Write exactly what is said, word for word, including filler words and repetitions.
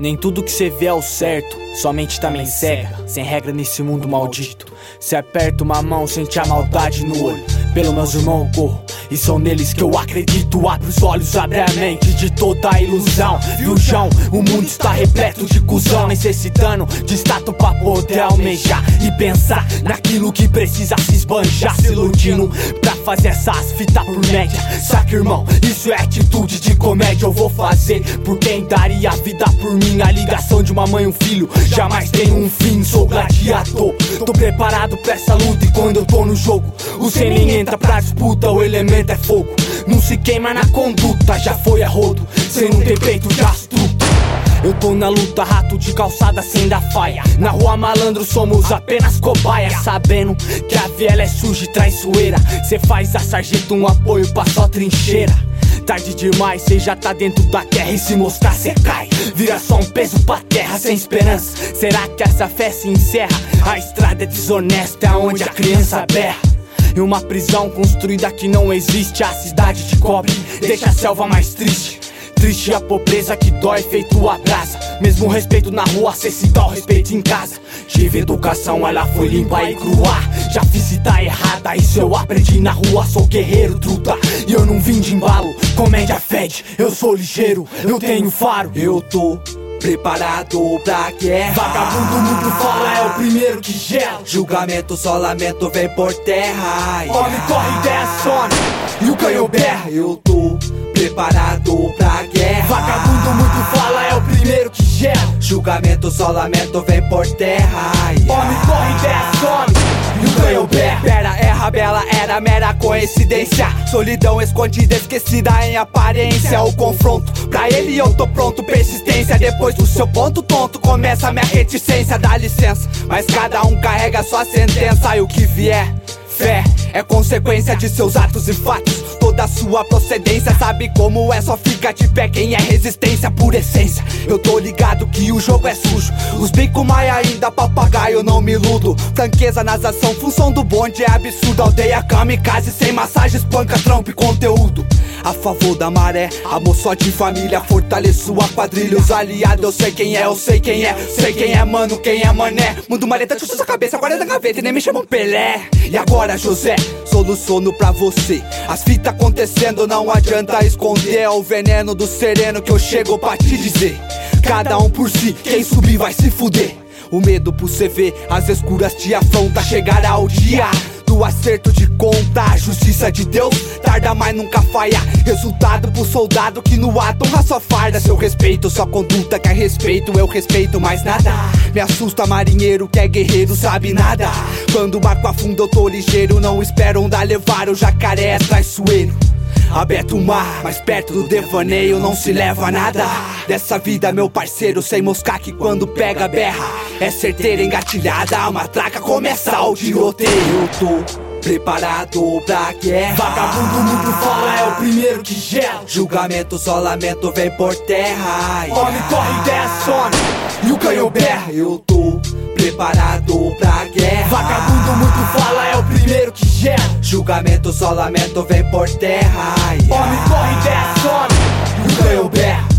Nem tudo que cê vê é o certo, sua mente também cega. Sem regra nesse mundo maldito. Cê aperta uma mão, sente a maldade no olho. Pelo meus irmãos eu corro, e são neles que eu acredito. Abre os olhos, abre a mente de toda a ilusão. Viu, João? O mundo está repleto de cuzão, necessitando de status pra poder almejar e pensar naquilo que precisa se esbanjar. Se iludindo pra fazer essas fitas por média. Saca, irmão, isso é atitude de comédia. Eu vou fazer por quem daria a vida por mim. A ligação de uma mãe e um filho jamais tem um fim. Sou gladiador, tô preparado pra essa luta. E quando eu tô no jogo, o cê nem entra pra disputa. O elemento é fogo, não se queima na conduta. Já foi a rodo, cê não tem peito de astuto. Eu tô na luta, rato de calçada sem dar faia. Na rua malandro somos apenas cobaia. Sabendo que a viela é suja e traiçoeira, cê faz a sarjeta um apoio pra sua trincheira. Tarde demais, cê já tá dentro da terra. E se mostrar cê cai, vira só um peso pra terra. Sem esperança, será que essa fé se encerra? A estrada é desonesta, é onde a criança berra. Em uma prisão construída que não existe. A cidade de cobre deixa a selva mais triste. Triste a pobreza que dói feito a brasa. Mesmo respeito na rua, cê se dá o respeito em casa. Tive educação, ela foi limpa e crua. Já fiz cita errada, isso eu aprendi na rua. Sou guerreiro, truta, e eu não vim de embalo. Comédia fede, eu sou ligeiro, eu tenho faro. Eu tô preparado pra guerra. Vagabundo muito fala, é o primeiro que gela. Julgamento, só lamento, vem por terra. Homem corre, ideia some, e o canhão berra. Eu tô preparado pra guerra. Vagabundo muito fala, é o primeiro que gela. Julgamento, só lamento, vem por terra. Homem corre, ideia some, e o canhão berra. Pera, erra bela, era mera coincidência. Solidão escondida, esquecida em aparência. O confronto, pra ele eu tô pronto. Persistência, depois do seu ponto tonto começa a minha reticência. Dá licença, mas cada um carrega sua sentença. E o que vier, fé, é consequência de seus atos e fatos. Toda sua procedência, sabe como é, só fica de pé quem é resistência por essência. Eu tô ligado que o jogo é sujo, os bico maia ainda papagaio, não me iludo. Franqueza nas ações, função do bonde é absurdo. Aldeia kamikaze, sem massagem, espanca, trampo e conteúdo. A favor da maré, amor só de família. Fortaleço a quadrilha, os aliados. Eu sei quem é, eu sei quem é, sei quem é mano, quem é mané. Mundo maleta, chuta sua cabeça, guarda na gaveta e nem me chamam Pelé. E agora José, soluciono pra você. As fitas acontecendo, não adianta esconder. É o veneno do sereno que eu chego pra te dizer. Cada um por si, quem subir vai se fuder. O medo por cê ver, as escuras te afronta. Chegará o dia do acerto de conta. A justiça de Deus tarda, mas nunca falha. Resultado pro soldado que no ato honra sua farda. Seu respeito, sua conduta quer respeito. Eu respeito mais nada. Me assusta marinheiro que é guerreiro, sabe nada. Quando o barco afunda eu tô ligeiro. Não espero onda levar, o jacaré é traiçoeiro. Aberto o mar, mais perto do devaneio não se leva nada. Dessa vida meu parceiro, sem moscar que quando pega berra. É certeira engatilhada, a matraca começa o tiroteio. Eu tô preparado pra guerra. Vagabundo muito fala, é o primeiro que gela. Julgamento, só lamento, vem por terra. Homem corre, ideia some, e o canhão berra. Eu tô preparado pra guerra. Vagabundo muito fala, é o primeiro que gela. Julgamento, só lamento, vem por terra. Homem corre, ideia some, e o canhão berra.